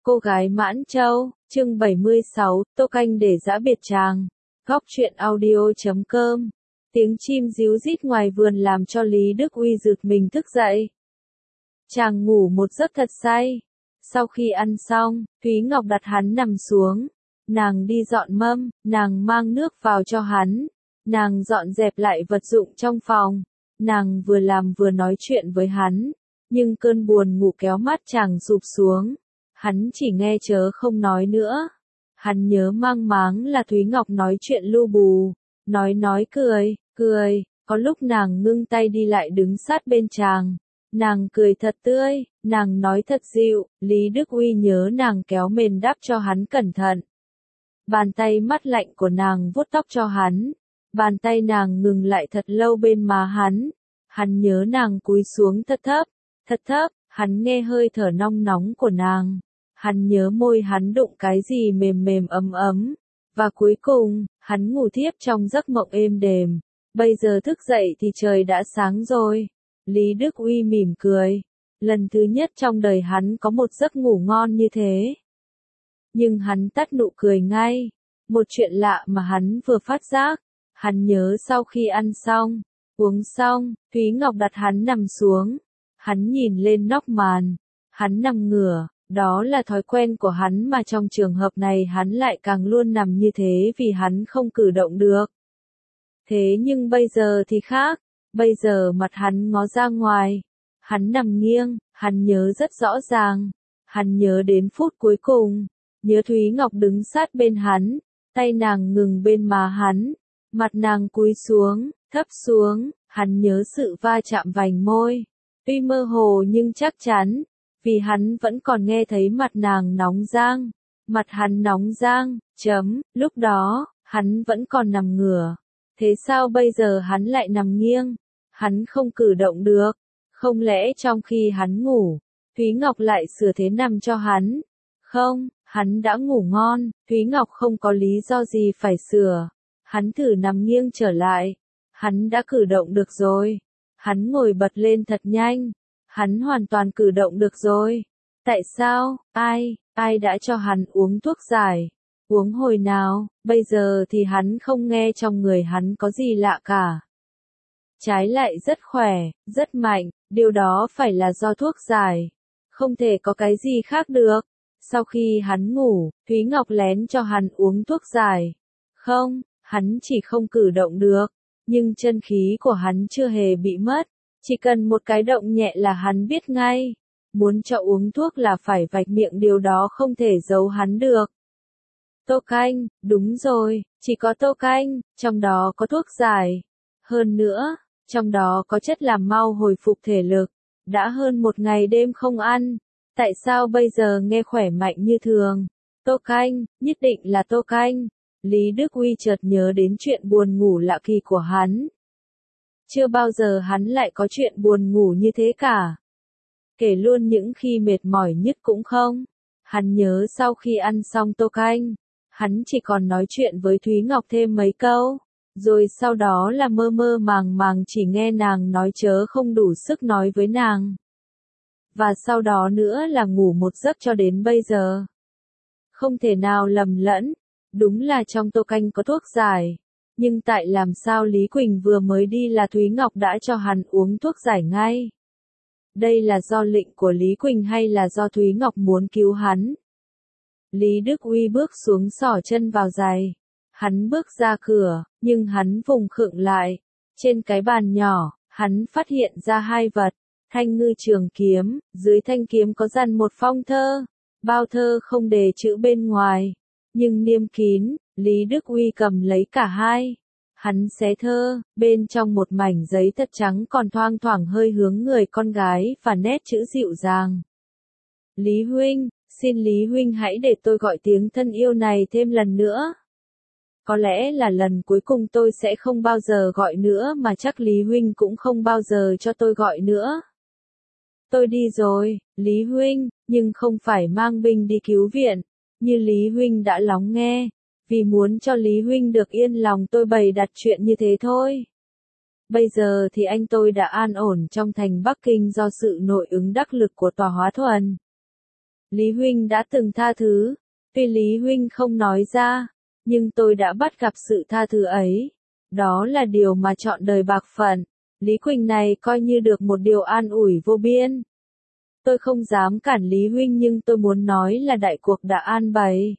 Cô gái Mãn Châu, chương 76, tô canh để giã biệt chàng. Góc truyện audio.com. Tiếng chim ríu rít ngoài vườn làm cho Lý Đức Uy giật mình thức dậy. Chàng ngủ một giấc thật say. Sau khi ăn xong, Thúy Ngọc đặt hắn nằm xuống. Nàng đi dọn mâm, nàng mang nước vào cho hắn. Nàng dọn dẹp lại vật dụng trong phòng. Nàng vừa làm vừa nói chuyện với hắn. Nhưng cơn buồn ngủ kéo mắt chàng sụp xuống. Hắn chỉ nghe chớ không nói nữa. Hắn nhớ mang máng là Thúy Ngọc nói chuyện lu bù. Nói cười. Có lúc nàng ngưng tay đi lại đứng sát bên chàng. Nàng cười thật tươi, nàng nói thật dịu. Lý Đức Uy nhớ nàng kéo mền đắp cho hắn cẩn thận. Bàn tay mát lạnh của nàng vuốt tóc cho hắn. Bàn tay nàng ngừng lại thật lâu bên má hắn. Hắn nhớ nàng cúi xuống thật thấp. Hắn nghe hơi thở nong nóng của nàng. Hắn nhớ môi hắn đụng cái gì mềm mềm ấm. Và cuối cùng, hắn ngủ thiếp trong giấc mộng êm đềm. Bây giờ thức dậy thì trời đã sáng rồi. Lý Đức Uy mỉm cười. Lần thứ nhất trong đời hắn có một giấc ngủ ngon như thế. Nhưng hắn tắt nụ cười ngay. Một chuyện lạ mà hắn vừa phát giác. Hắn nhớ sau khi ăn xong, uống xong, Thúy Ngọc đặt hắn nằm xuống. Hắn nhìn lên nóc màn. Hắn nằm ngửa. Đó là thói quen của hắn mà trong trường hợp này hắn lại càng luôn nằm như thế vì hắn không cử động được. Thế nhưng bây giờ thì khác. Bây giờ mặt hắn ngó ra ngoài. Hắn nằm nghiêng, hắn nhớ rất rõ ràng. Hắn nhớ đến phút cuối cùng. Nhớ Thúy Ngọc đứng sát bên hắn. Tay nàng ngừng bên má hắn. Mặt nàng cúi xuống, thấp xuống. Hắn nhớ sự va chạm vành môi. Tuy mơ hồ nhưng chắc chắn. Vì hắn vẫn còn nghe thấy mặt nàng nóng rang. Mặt hắn nóng rang, lúc đó, hắn vẫn còn nằm ngửa. Thế sao bây giờ hắn lại nằm nghiêng? Hắn không cử động được. Không lẽ trong khi hắn ngủ, Thúy Ngọc lại sửa thế nằm cho hắn? Không, hắn đã ngủ ngon, Thúy Ngọc không có lý do gì phải sửa. Hắn thử nằm nghiêng trở lại. Hắn đã cử động được rồi. Hắn ngồi bật lên thật nhanh. Hắn hoàn toàn cử động được rồi. Tại sao? Ai đã cho hắn uống thuốc giải? Uống hồi nào? Bây giờ thì hắn không nghe trong người hắn có gì lạ cả. Trái lại rất khỏe, rất mạnh, điều đó phải là do thuốc giải. Không thể có cái gì khác được. Sau khi hắn ngủ, Thúy Ngọc lén cho hắn uống thuốc giải. Không, hắn chỉ không cử động được. Nhưng chân khí của hắn chưa hề bị mất. Chỉ cần một cái động nhẹ là hắn biết ngay. Muốn cho uống thuốc là phải vạch miệng, điều đó không thể giấu hắn được. Tô canh, đúng rồi, chỉ có tô canh, trong đó có thuốc giải. Hơn nữa, trong đó có chất làm mau hồi phục thể lực. Đã hơn một ngày đêm không ăn. Tại sao bây giờ nghe khỏe mạnh như thường? Tô canh, nhất định là tô canh. Lý Đức Uy chợt nhớ đến chuyện buồn ngủ lạ kỳ của hắn. Chưa bao giờ hắn lại có chuyện buồn ngủ như thế cả. Kể luôn những khi mệt mỏi nhất cũng không. Hắn nhớ sau khi ăn xong tô canh, hắn chỉ còn nói chuyện với Thúy Ngọc thêm mấy câu. Rồi sau đó là mơ mơ màng màng chỉ nghe nàng nói chớ không đủ sức nói với nàng. Và sau đó nữa là ngủ một giấc cho đến bây giờ. Không thể nào lầm lẫn. Đúng là trong tô canh có thuốc giải. Nhưng tại làm sao Lý Quỳnh vừa mới đi là Thúy Ngọc đã cho hắn uống thuốc giải ngay? Đây là do lệnh của Lý Quỳnh hay là do Thúy Ngọc muốn cứu hắn? Lý Đức Uy bước xuống xỏ chân vào giày. Hắn bước ra cửa, nhưng hắn vùng khựng lại. Trên cái bàn nhỏ, hắn phát hiện ra hai vật. Thanh ngư trường kiếm, dưới thanh kiếm có dằn một phong thơ. Bao thơ không đề chữ bên ngoài. Nhưng niêm kín. Lý Đức Uy cầm lấy cả hai. Hắn xé thơ, bên trong một mảnh giấy thật trắng còn thoang thoảng hơi hướng người con gái và nét chữ dịu dàng. Lý huynh, xin Lý huynh hãy để tôi gọi tiếng thân yêu này thêm lần nữa. Có lẽ là lần cuối cùng tôi sẽ không bao giờ gọi nữa mà chắc Lý huynh cũng không bao giờ cho tôi gọi nữa. Tôi đi rồi, Lý huynh, nhưng không phải mang binh đi cứu viện, như Lý huynh đã lắng nghe. Vì muốn cho Lý huynh được yên lòng tôi bày đặt chuyện như thế thôi. Bây giờ thì anh tôi đã an ổn trong thành Bắc Kinh do sự nội ứng đắc lực của Tòa Hóa Thuần. Lý Huynh đã từng tha thứ, tuy Lý Huynh không nói ra, nhưng tôi đã bắt gặp sự tha thứ ấy. Đó là điều mà trọn đời bạc phận. Lý Quỳnh này coi như được một điều an ủi vô biên. Tôi không dám cản Lý Huynh nhưng tôi muốn nói là đại cuộc đã an bày.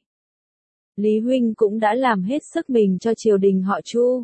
Lý Huynh cũng đã làm hết sức mình cho triều đình họ Chu.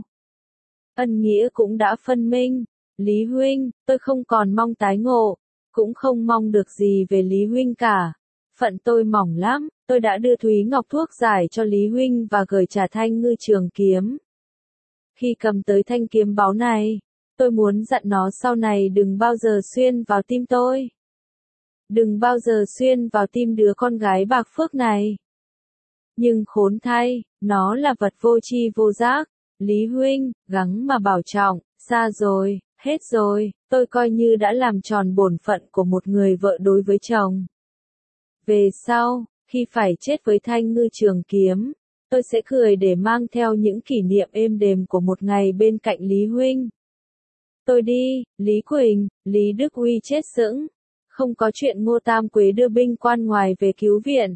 Ân nghĩa cũng đã phân minh. Lý Huynh, tôi không còn mong tái ngộ, cũng không mong được gì về Lý Huynh cả. Phận tôi mỏng lắm, tôi đã đưa Thúy Ngọc thuốc giải cho Lý Huynh và gửi trả thanh ngư trường kiếm. Khi cầm tới thanh kiếm báu này, tôi muốn dặn nó sau này đừng bao giờ xuyên vào tim tôi. Đừng bao giờ xuyên vào tim đứa con gái bạc phước này. Nhưng khốn thay, nó là vật vô tri vô giác. Lý Huynh, gắng mà bảo trọng, xa rồi, hết rồi, tôi coi như đã làm tròn bổn phận của một người vợ đối với chồng. Về sau, khi phải chết với thanh ngư trường kiếm, tôi sẽ cười để mang theo những kỷ niệm êm đềm của một ngày bên cạnh Lý Huynh. Tôi đi, Lý Quỳnh, Lý Đức Uy chết sững. Không có chuyện Ngô Tam Quế đưa binh quan ngoài về cứu viện.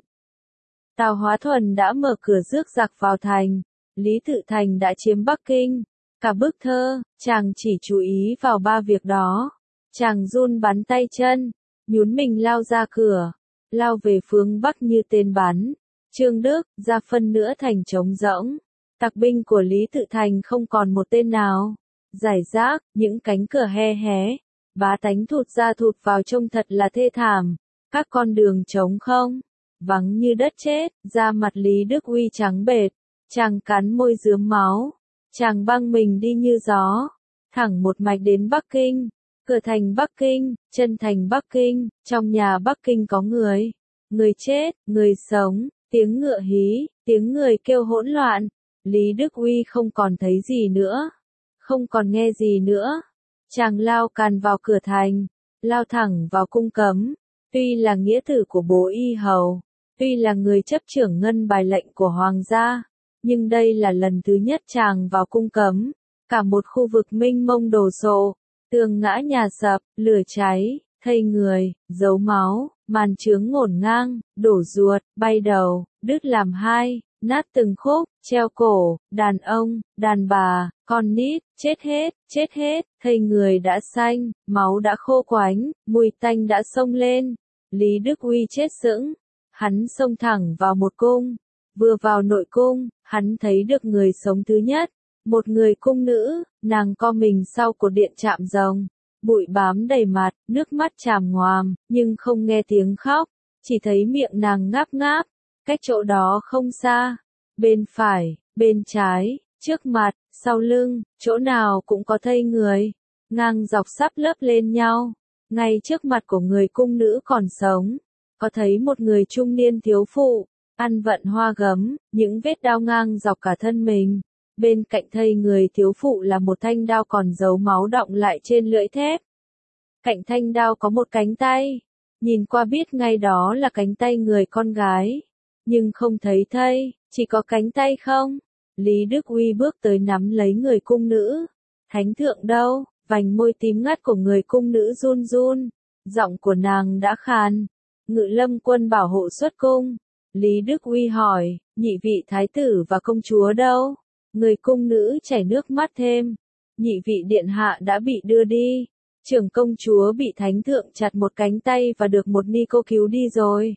Tào Hóa Thuần đã mở cửa rước giặc vào thành. Lý Tự Thành đã chiếm Bắc Kinh. Cả bức thơ, chàng chỉ chú ý vào 3 việc đó. Chàng run bắn tay chân, nhún mình lao ra cửa, lao về phương Bắc như tên bắn. Trương Đức, ra phân nữa thành trống rỗng. Tặc binh của Lý Tự Thành không còn một tên nào. Giải rác, những cánh cửa he hé. Bá tánh thụt ra thụt vào trông thật là thê thảm. Các con đường trống không, vắng như đất chết, da mặt Lý Đức Uy trắng bệch. Chàng cắn môi rướm máu. Chàng băng mình đi như gió, thẳng một mạch đến Bắc Kinh. Cửa thành Bắc Kinh, chân thành Bắc Kinh, trong nhà Bắc Kinh có người. Người chết, người sống, tiếng ngựa hí, tiếng người kêu hỗn loạn. Lý Đức Uy không còn thấy gì nữa, không còn nghe gì nữa. Chàng lao càn vào cửa thành, lao thẳng vào cung cấm. Tuy là nghĩa tử của bố Y Hầu, tuy là người chấp trưởng ngân bài lệnh của hoàng gia, nhưng đây là lần thứ nhất chàng vào cung cấm. Cả một khu vực mênh mông đồ sộ, tường ngã nhà sập, lửa cháy, thây người, dấu máu, màn chướng ngổn ngang, đổ ruột, bay đầu, đứt làm hai, nát từng khúc, treo cổ, đàn ông, đàn bà, con nít, chết hết, thây người đã xanh, máu đã khô quánh, mùi tanh đã xông lên. Lý Đức Uy chết sững, hắn xông thẳng vào một cung. Vừa vào nội cung, hắn thấy được người sống thứ nhất, một người cung nữ, nàng co mình sau cột điện chạm rồng, bụi bám đầy mặt, nước mắt tràm ngoàm, nhưng không nghe tiếng khóc, chỉ thấy miệng nàng ngáp ngáp, cách chỗ đó không xa, bên phải, bên trái, trước mặt, sau lưng, chỗ nào cũng có thây người, ngang dọc sắp lớp lên nhau, ngay trước mặt của người cung nữ còn sống, có thấy một người trung niên thiếu phụ. Ăn vận hoa gấm, những vết đao ngang dọc cả thân mình. Bên cạnh thây người thiếu phụ là một thanh đao còn dấu máu đọng lại trên lưỡi thép. Cạnh thanh đao có một cánh tay. Nhìn qua biết ngay đó là cánh tay người con gái. Nhưng không thấy thây, chỉ có cánh tay không. Lý Đức Uy bước tới nắm lấy người cung nữ. Thánh thượng đâu? Vành môi tím ngắt của người cung nữ run run. Giọng của nàng đã khàn. Ngự lâm quân bảo hộ xuất cung. Lý Đức Uy hỏi, nhị vị thái tử và công chúa đâu? Người cung nữ chảy nước mắt thêm. Nhị vị điện hạ đã bị đưa đi. Trưởng công chúa bị thánh thượng chặt một cánh tay và được một ni cô cứu đi rồi.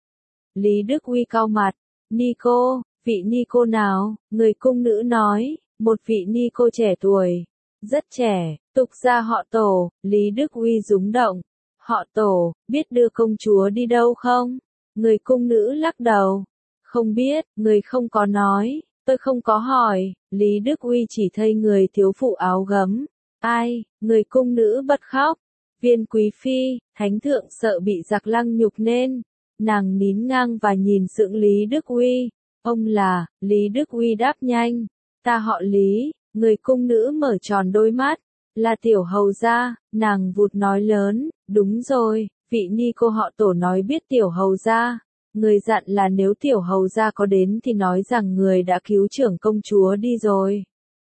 Lý Đức Uy cau mặt. Ni cô, vị ni cô nào? Người cung nữ nói, một vị ni cô trẻ tuổi. Rất trẻ, tục gia họ Tổ. Lý Đức Uy rúng động. Họ Tổ, biết đưa công chúa đi đâu không? Người cung nữ lắc đầu. Không biết, người không có nói, tôi không có hỏi. Lý Đức Uy chỉ thấy người thiếu phụ áo gấm. Ai? Người cung nữ bật khóc. Viên quý phi, thánh thượng sợ bị giặc lăng nhục nên. Nàng nín ngang và nhìn sững Lý Đức Uy. Ông là, Lý Đức Uy đáp nhanh. Ta họ Lý. Người cung nữ mở tròn đôi mắt. Là tiểu hầu gia, nàng vụt nói lớn. Đúng rồi. Vị ni cô họ Tổ nói biết tiểu hầu gia. Người dặn là nếu tiểu hầu gia có đến thì nói rằng người đã cứu trưởng công chúa đi rồi.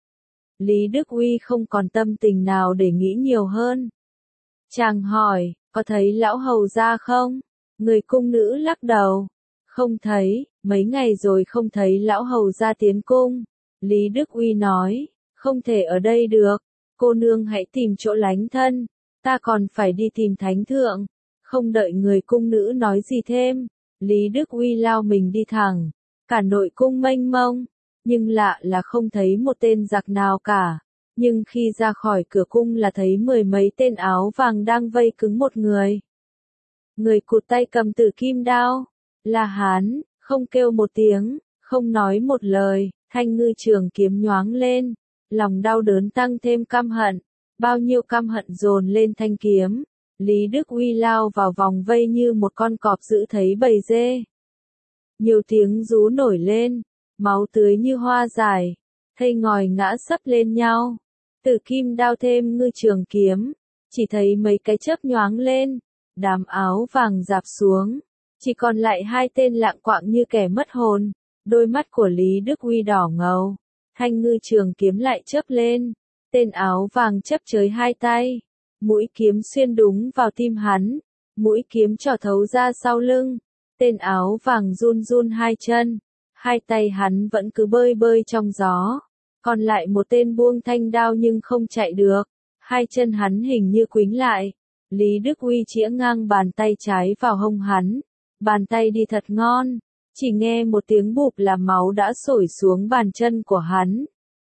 Lý Đức Uy không còn tâm tình nào để nghĩ nhiều hơn. Chàng hỏi, có thấy lão hầu gia không? Người cung nữ lắc đầu. Không thấy, mấy ngày rồi không thấy lão hầu ra tiến cung. Lý Đức Uy nói, không thể ở đây được, cô nương hãy tìm chỗ lánh thân, ta còn phải đi tìm thánh thượng. Không đợi người cung nữ nói gì thêm, Lý Đức Uy lao mình đi thẳng, cả nội cung mênh mông, nhưng lạ là không thấy một tên giặc nào cả. Nhưng khi ra khỏi cửa cung là thấy mười mấy tên áo vàng đang vây cứng một người. Người cụt tay cầm tử kim đao, là hắn, không kêu một tiếng, không nói một lời, thanh ngư trường kiếm nhoáng lên, lòng đau đớn tăng thêm căm hận, bao nhiêu căm hận dồn lên thanh kiếm. Lý Đức Uy lao vào vòng vây như một con cọp giữ thấy bầy dê. Nhiều tiếng rú nổi lên, máu tươi như hoa rải, thây ngòi ngã sấp lên nhau. Tử kim đao thêm ngư trường kiếm, chỉ thấy mấy cái chớp nhoáng lên, đám áo vàng rạp xuống, chỉ còn lại hai tên lạng quạng như kẻ mất hồn. Đôi mắt của Lý Đức Uy đỏ ngầu, thanh ngư trường kiếm lại chớp lên, tên áo vàng chớp chới hai tay, mũi kiếm xuyên đúng vào tim hắn, mũi kiếm trỏ thấu ra sau lưng, tên áo vàng run run hai chân, hai tay hắn vẫn cứ bơi bơi trong gió, còn lại một tên buông thanh đao nhưng không chạy được, hai chân hắn hình như quính lại. Lý Đức Uy chĩa ngang bàn tay trái vào hông hắn, bàn tay đi thật ngon, chỉ nghe một tiếng bụp là máu đã sổi xuống bàn chân của hắn.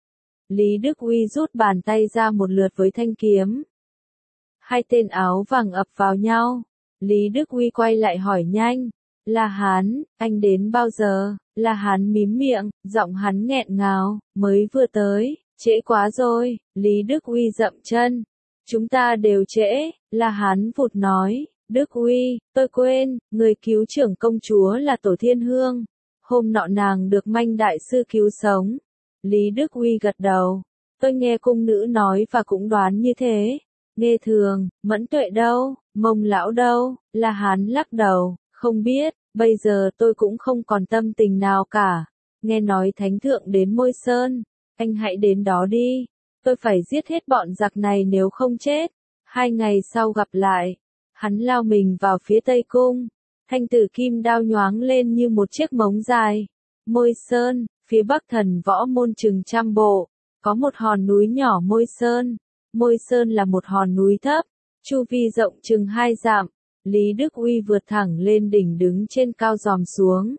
Lý Đức Uy rút bàn tay ra một lượt với thanh kiếm. Hai tên áo vàng ập vào nhau, Lý Đức Uy quay lại hỏi nhanh, là hắn, anh đến bao giờ? Là hắn mím miệng, giọng hắn nghẹn ngào, mới vừa tới, trễ quá rồi. Lý Đức Uy dậm chân, chúng ta đều trễ. Là hắn vụt nói, Đức Uy, tôi quên, người cứu trưởng công chúa là Tổ Thiên Hương. Hôm nọ nàng được Manh đại sư cứu sống. Lý Đức Uy gật đầu, tôi nghe cung nữ nói và cũng đoán như thế. Nghe thường, Mẫn Tuệ đâu, Mông lão đâu? Là hắn lắc đầu, không biết, bây giờ tôi cũng không còn tâm tình nào cả. Nghe nói thánh thượng đến Môi Sơn, anh hãy đến đó đi. Tôi phải giết hết bọn giặc này nếu không chết. 2 ngày sau gặp lại, hắn lao mình vào phía Tây Cung, thanh tử kim đao nhoáng lên như một chiếc mống dài. Môi Sơn, phía bắc Thần Võ Môn chừng 100 bộ, có một hòn núi nhỏ Môi Sơn. Môi Sơn là một hòn núi thấp, chu vi rộng chừng 2 dặm. Lý Đức Uy vượt thẳng lên đỉnh đứng trên cao dòm xuống.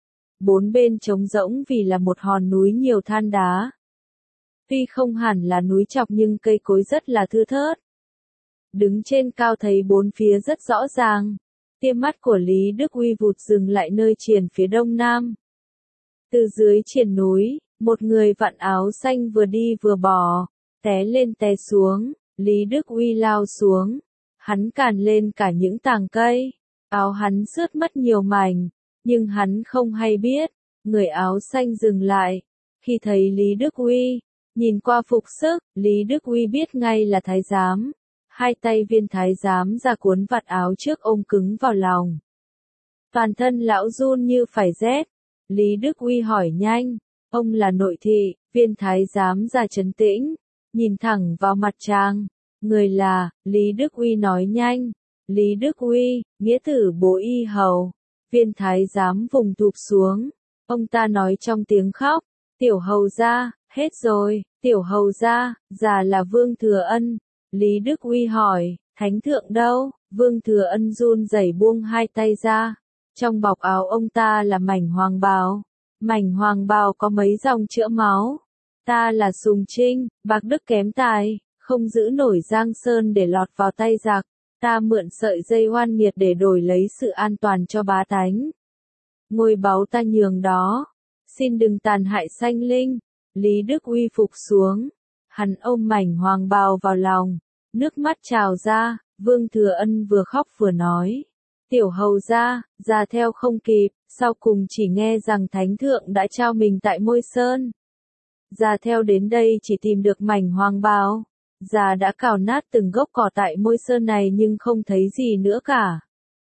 4 bên trống rỗng vì là một hòn núi nhiều than đá. Tuy không hẳn là núi chọc nhưng cây cối rất là thưa thớt. Đứng trên cao thấy bốn phía rất rõ ràng. Tia mắt của Lý Đức Uy vụt dừng lại nơi triền phía đông nam. Từ dưới triền núi, một người vặn áo xanh vừa đi vừa bò, té lên té xuống. Lý Đức Uy lao xuống. Hắn càn lên cả những tàng cây. Áo hắn xước mất nhiều mảnh, nhưng hắn không hay biết. Người áo xanh dừng lại. Khi thấy Lý Đức Uy, nhìn qua phục sức, Lý Đức Uy biết ngay là thái giám. Hai tay viên thái giám ra cuốn vạt áo trước ôm cứng vào lòng. Toàn thân lão run như phải rét. Lý Đức Uy hỏi nhanh, ông là nội thị? Viên thái giám ra trấn tĩnh, nhìn thẳng vào mặt chàng. Người là, Lý Đức Uy nói nhanh. Lý Đức Uy, nghĩa tử Bố Y Hầu. Viên thái giám vùng thụp xuống. Ông ta nói trong tiếng khóc, tiểu hầu gia, hết rồi, tiểu hầu gia, già là Vương Thừa Ân. Lý Đức Uy hỏi, thánh thượng đâu? Vương Thừa Ân run rẩy buông hai tay ra. Trong bọc áo ông ta là mảnh hoàng bào. Mảnh hoàng bào có mấy dòng chữa máu. Ta là Sùng Trinh, bạc đức kém tài, không giữ nổi Giang Sơn để lọt vào tay giặc. Ta mượn sợi dây oan nghiệt để đổi lấy sự an toàn cho bá tánh. Ngôi báu ta nhường đó. Xin đừng tàn hại sanh linh. Lý Đức Uy phục xuống. Hắn ôm mảnh hoàng bào vào lòng. Nước mắt trào ra. Vương Thừa Ân vừa khóc vừa nói. Tiểu hầu gia, già theo không kịp. Sau cùng chỉ nghe rằng thánh thượng đã trao mình tại Môi Sơn. Già theo đến đây chỉ tìm được mảnh hoàng bào. Già đã cào nát từng gốc cỏ tại Môi Sơn này nhưng không thấy gì nữa cả.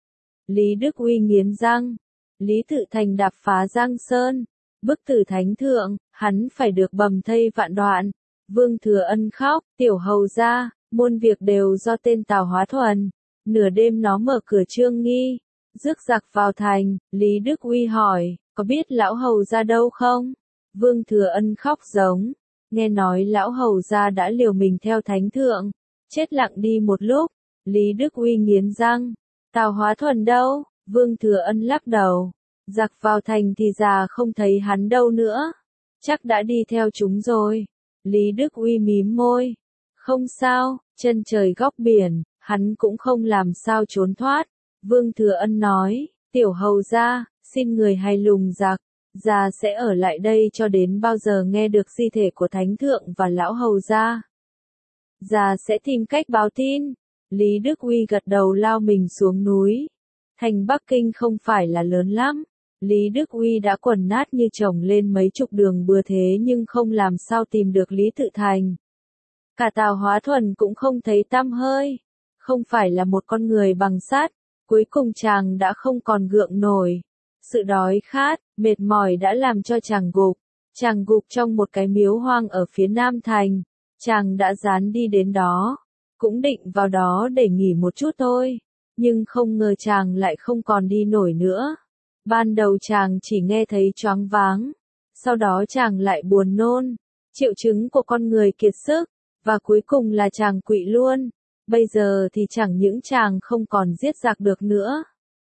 Lý Đức Uy nghiến răng. Lý Tự Thành đạp phá Giang Sơn. Bức tử thánh thượng, hắn phải được bầm thây vạn đoạn. Vương Thừa Ân khóc, tiểu hầu gia, muôn việc đều do tên Tào Hóa Thuần. Nửa đêm nó mở cửa Trương Nghi, Rước giặc vào thành, Lý Đức Uy hỏi, có biết lão hầu ra đâu không? Vương Thừa Ân khóc giống, nghe nói lão hầu ra đã liều mình theo thánh thượng, chết lặng đi một lúc. Lý Đức Uy nghiến răng, Tào Hóa Thuần đâu? Vương Thừa Ân lắc đầu, giặc vào thành thì già không thấy hắn đâu nữa, chắc đã đi theo chúng rồi. Lý Đức Uy mím môi, không sao, chân trời góc biển, hắn cũng không làm sao trốn thoát. Vương Thừa Ân nói, tiểu hầu gia, xin người hay lùng giặc, già sẽ ở lại đây cho đến bao giờ nghe được di thể của thánh thượng và lão hầu gia. Già sẽ tìm cách báo tin. Lý Đức Uy gật đầu lao mình xuống núi. Thành Bắc Kinh không phải là lớn lắm. Lý Đức Uy đã quần nát như chồng lên mấy chục đường bừa thế nhưng không làm sao tìm được Lý Tự Thành. Cả Tào Hóa Thuần cũng không thấy tăm hơi. Không phải là một con người bằng sắt. Cuối cùng chàng đã không còn gượng nổi. Sự đói khát, mệt mỏi đã làm cho chàng gục. Chàng gục trong một cái miếu hoang ở phía Nam Thành. Chàng đã dán đi đến đó. Cũng định vào đó để nghỉ một chút thôi. Nhưng không ngờ chàng lại không còn đi nổi nữa. Ban đầu chàng chỉ nghe thấy choáng váng. Sau đó chàng lại buồn nôn. Triệu chứng của con người kiệt sức. Và cuối cùng là chàng quỵ luôn. Bây giờ thì chẳng những chàng không còn giết giặc được nữa.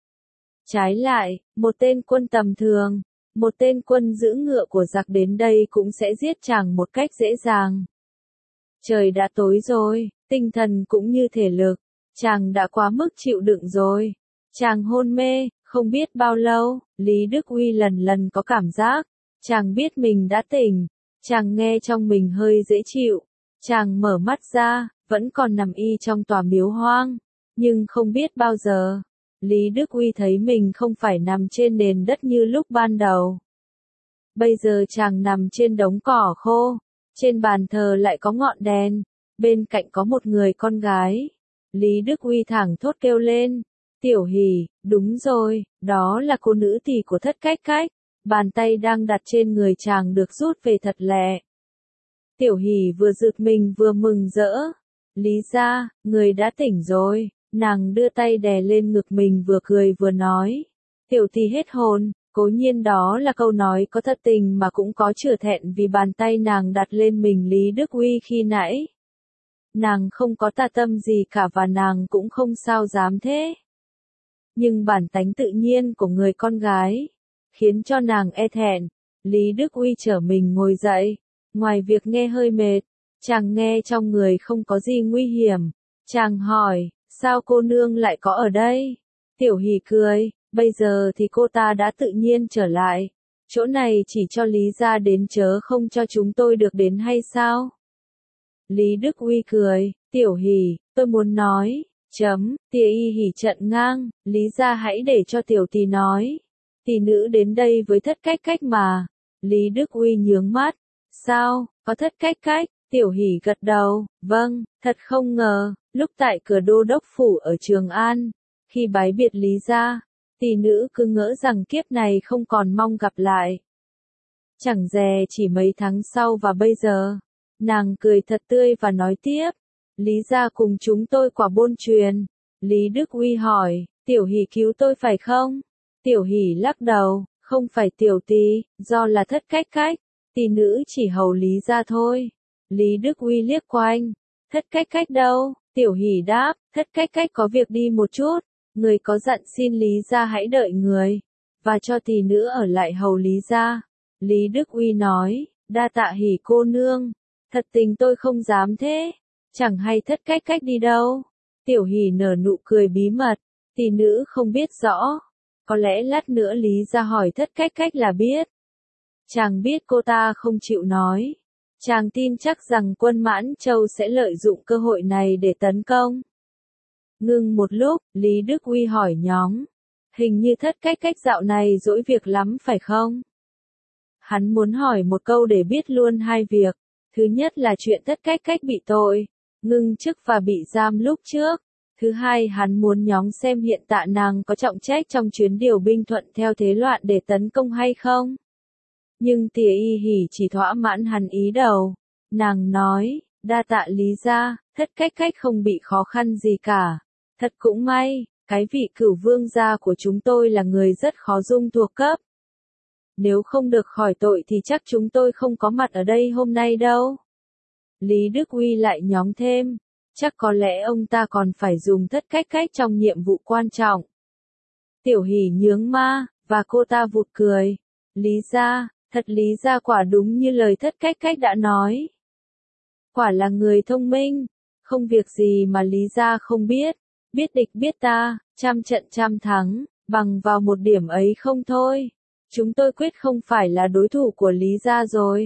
Trái lại, một tên quân tầm thường, một tên quân giữ ngựa của giặc đến đây cũng sẽ giết chàng một cách dễ dàng. Trời đã tối rồi, tinh thần cũng như thể lực, chàng đã quá mức chịu đựng rồi. Chàng hôn mê, không biết bao lâu, Lý Đức Uy lần lần có cảm giác, chàng biết mình đã tỉnh, chàng nghe trong mình hơi dễ chịu, chàng mở mắt ra, vẫn còn nằm y trong tòa miếu hoang, nhưng không biết bao giờ. Lý Đức Uy thấy mình không phải nằm trên nền đất như lúc ban đầu. Bây giờ chàng nằm trên đống cỏ khô, trên bàn thờ lại có ngọn đèn, bên cạnh có một người con gái. Lý Đức Uy thẳng thốt kêu lên, Tiểu Hỷ, đúng rồi, đó là cô nữ tỳ của Thất Cách Cách. Bàn tay đang đặt trên người chàng được rút về thật lẹ. Tiểu Hỷ vừa giật mình vừa mừng rỡ. Lý gia, người đã tỉnh rồi. Nàng đưa tay đè lên ngực mình vừa cười vừa nói. Tiểu tỷ hết hồn, cố nhiên đó là câu nói có thật tình mà cũng có chửa thẹn vì bàn tay nàng đặt lên mình Lý Đức Uy khi nãy. Nàng không có tà tâm gì cả và nàng cũng không sao dám thế. Nhưng bản tánh tự nhiên của người con gái, khiến cho nàng e thẹn. Lý Đức Uy trở mình ngồi dậy, ngoài việc nghe hơi mệt, chàng nghe trong người không có gì nguy hiểm. Chàng hỏi, sao cô nương lại có ở đây? Tiểu Hỷ cười, bây giờ thì cô ta đã tự nhiên trở lại. Chỗ này chỉ cho Lý gia đến chớ không cho chúng tôi được đến hay sao? Lý Đức Uy cười, Tiểu Hỷ, tôi muốn nói, Tia Y Hỷ trận ngang, Lý gia hãy để cho tiểu tỷ nói. Tỷ nữ đến đây với Thất Cách Cách mà. Lý Đức Uy nhướng mắt, sao, có Thất Cách Cách? Tiểu Hỷ gật đầu, vâng, thật không ngờ, lúc tại cửa đô đốc phủ ở Trường An, khi bái biệt Lý gia, tỷ nữ cứ ngỡ rằng kiếp này không còn mong gặp lại. Chẳng dè chỉ mấy tháng sau và bây giờ, nàng cười thật tươi và nói tiếp, Lý gia cùng chúng tôi quả bôn truyền. Lý Đức Uy hỏi, Tiểu Hỷ cứu tôi phải không? Tiểu Hỷ lắc đầu, không phải tiểu tỷ, do là Thất Cách Cách, tỷ nữ chỉ hầu Lý gia thôi. Lý Đức Uy liếc quanh, Thất Cách Cách đâu? Tiểu Hỷ đáp, Thất Cách Cách có việc đi một chút, người có dặn xin Lý gia hãy đợi người, và cho tỷ nữ ở lại hầu Lý gia. Lý Đức Uy nói, đa tạ Hỷ cô nương, thật tình tôi không dám thế, chẳng hay Thất Cách Cách đi đâu. Tiểu Hỷ nở nụ cười bí mật, tỷ nữ không biết rõ, có lẽ lát nữa Lý gia hỏi Thất Cách Cách là biết. Chàng biết cô ta không chịu nói. Chàng tin chắc rằng quân Mãn Châu sẽ lợi dụng cơ hội này để tấn công. Ngưng một lúc, Lý Đức Uy hỏi nhóm. Hình như Thất Cách Cách dạo này dỗi việc lắm phải không? Hắn muốn hỏi một câu để biết luôn hai việc. Thứ nhất là chuyện Thất Cách Cách bị tội, ngưng chức và bị giam lúc trước. Thứ hai hắn muốn nhóm xem hiện tại nàng có trọng trách trong chuyến điều binh thuận theo thế loạn để tấn công hay không. Nhưng Tia Y Hỷ chỉ thỏa mãn hắn ý đầu. Nàng nói, đa tạ Lý gia, Thất Cách Cách không bị khó khăn gì cả. Thật cũng may, cái vị cửu vương gia của chúng tôi là người rất khó dung thuộc cấp. Nếu không được khỏi tội thì chắc chúng tôi không có mặt ở đây hôm nay đâu. Lý Đức Uy lại nhóng thêm, chắc có lẽ ông ta còn phải dùng thất cách cách trong nhiệm vụ quan trọng. Tiểu Hỷ nhướng ma, và cô ta vụt cười. Lý gia, thật Lý gia quả đúng như lời thất cách cách đã nói. Quả là người thông minh, không việc gì mà Lý gia không biết, biết địch biết ta, trăm trận trăm thắng, bằng vào một điểm ấy không thôi. Chúng tôi quyết không phải là đối thủ của Lý gia rồi.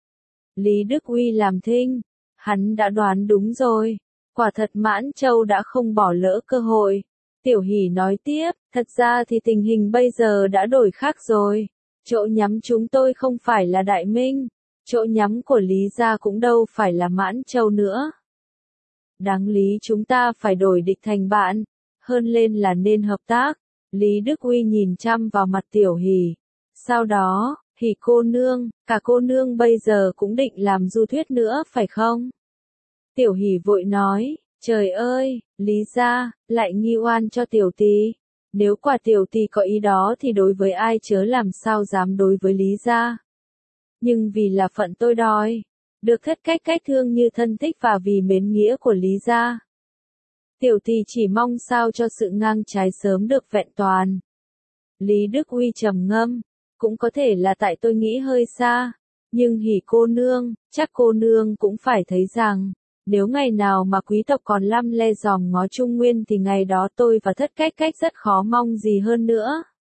Lý Đức Uy làm thinh, hắn đã đoán đúng rồi, quả thật Mãn Châu đã không bỏ lỡ cơ hội. Tiểu Hỷ nói tiếp, thật ra thì tình hình bây giờ đã đổi khác rồi, chỗ nhắm chúng tôi không phải là Đại Minh, chỗ nhắm của Lý gia cũng đâu phải là Mãn Châu nữa. Đáng lý chúng ta phải đổi địch thành bạn, hơn lên là nên hợp tác. Lý Đức Uy nhìn chăm vào mặt Tiểu Hỷ. Sau đó, Hỷ cô nương, cả cô nương bây giờ cũng định làm du thuyết nữa phải không? Tiểu Hỷ vội nói, trời ơi, Lý gia, lại nghi oan cho tiểu tỳ. Nếu quả tiểu tỳ có ý đó thì đối với ai chớ làm sao dám đối với Lý gia. Nhưng vì là phận tôi đòi, được thất cách cách thương như thân thích và vì mến nghĩa của Lý gia. Tiểu tỳ chỉ mong sao cho sự ngang trái sớm được vẹn toàn. Lý Đức Uy trầm ngâm, cũng có thể là tại tôi nghĩ hơi xa, nhưng Hỷ cô nương, chắc cô nương cũng phải thấy rằng, nếu ngày nào mà quý tộc còn lăm le dòm ngó Trung Nguyên thì ngày đó tôi và thất cách cách rất khó mong gì hơn nữa.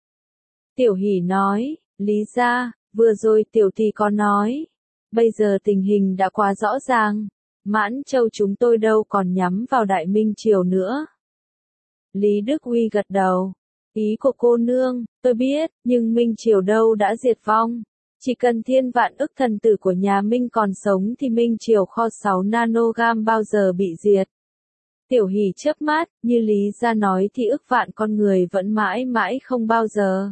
Tiểu Hỷ nói, Lý gia, vừa rồi tiểu tỳ có nói, bây giờ tình hình đã quá rõ ràng, Mãn Châu chúng tôi đâu còn nhắm vào Đại Minh Triều nữa. Lý Đức Uy gật đầu, ý của cô nương, tôi biết, nhưng Minh Triều đâu đã diệt vong. Chỉ cần thiên vạn ức thần tử của nhà Minh còn sống thì Minh Triều kho 6 nanogam bao giờ bị diệt. Tiểu Hỷ chớp mắt, như Lý gia nói thì ức vạn con người vẫn mãi mãi không bao giờ.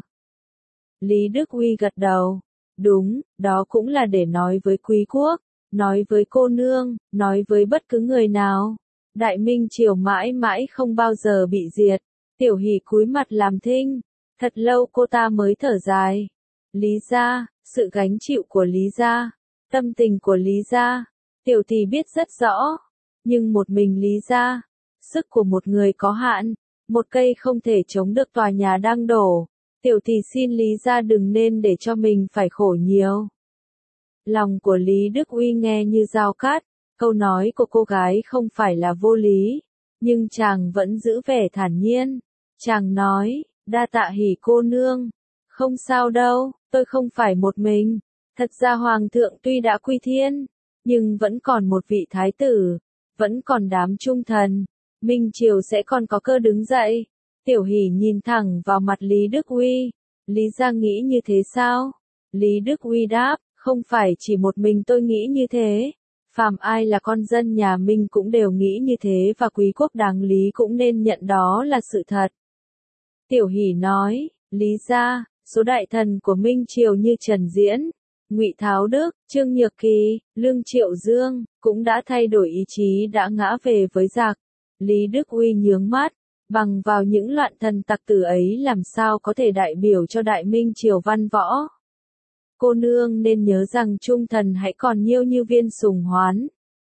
Lý Đức Uy gật đầu, đúng, đó cũng là để nói với quý quốc, nói với cô nương, nói với bất cứ người nào. Đại Minh Triều mãi mãi không bao giờ bị diệt. Tiểu Hỷ cúi mặt làm thinh, thật lâu cô ta mới thở dài. Lý gia, sự gánh chịu của Lý gia, tâm tình của Lý gia, tiểu tỳ biết rất rõ, nhưng một mình Lý gia, sức của một người có hạn, một cây không thể chống được tòa nhà đang đổ, tiểu tỳ xin Lý gia đừng nên để cho mình phải khổ nhiều. Lòng của Lý Đức Uy nghe như dao cắt, câu nói của cô gái không phải là vô lý, nhưng chàng vẫn giữ vẻ thản nhiên. Chàng nói, đa tạ Hỷ cô nương, không sao đâu, tôi không phải một mình. Thật ra Hoàng thượng tuy đã quy thiên, nhưng vẫn còn một vị thái tử, vẫn còn đám trung thần, Minh Triều sẽ còn có cơ đứng dậy. Tiểu Hỷ nhìn thẳng vào mặt Lý Đức Uy, Lý gia nghĩ như thế sao? Lý Đức Uy đáp, không phải chỉ một mình tôi nghĩ như thế, phàm ai là con dân nhà Minh cũng đều nghĩ như thế và quý quốc đáng lý cũng nên nhận đó là sự thật. Tiểu Hỷ nói, Lý gia, số đại thần của Minh Triều như Trần Diễn, Ngụy Tháo Đức, Trương Nhược Kỳ, Lương Triệu Dương, cũng đã thay đổi ý chí đã ngã về với giặc. Lý Đức Uy nhướng mắt, bằng vào những loạn thần tặc tử ấy làm sao có thể đại biểu cho Đại Minh Triều văn võ. Cô nương nên nhớ rằng trung thần hãy còn nhiêu như Viên Sùng Hoán.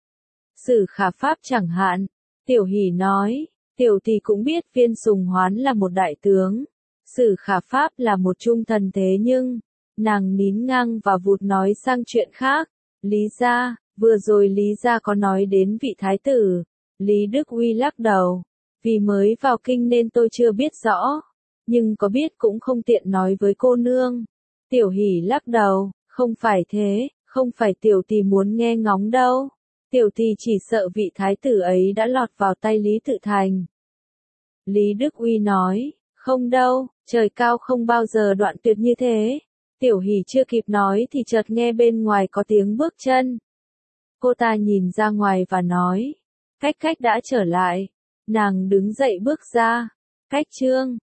Sử Khả Pháp chẳng hạn, Tiểu Hỷ nói, tiểu tỳ cũng biết Viên Sùng Hoán là một đại tướng, Sử Khả Pháp là một trung thần thế nhưng, nàng nín ngang và vụt nói sang chuyện khác. Lý gia, vừa rồi Lý gia có nói đến vị thái tử. Lý Đức Uy lắc đầu, vì mới vào kinh nên tôi chưa biết rõ, nhưng có biết cũng không tiện nói với cô nương. Tiểu Hỷ lắc đầu, không phải thế, không phải tiểu tỳ muốn nghe ngóng đâu. Tiểu tỳ chỉ sợ vị thái tử ấy đã lọt vào tay Lý Tự Thành. Lý Đức Uy nói, không đâu, trời cao không bao giờ đoạn tuyệt như thế. Tiểu Hỷ chưa kịp nói thì chợt nghe bên ngoài có tiếng bước chân. Cô ta nhìn ra ngoài và nói, cách cách đã trở lại. Nàng đứng dậy bước ra. Cách trương,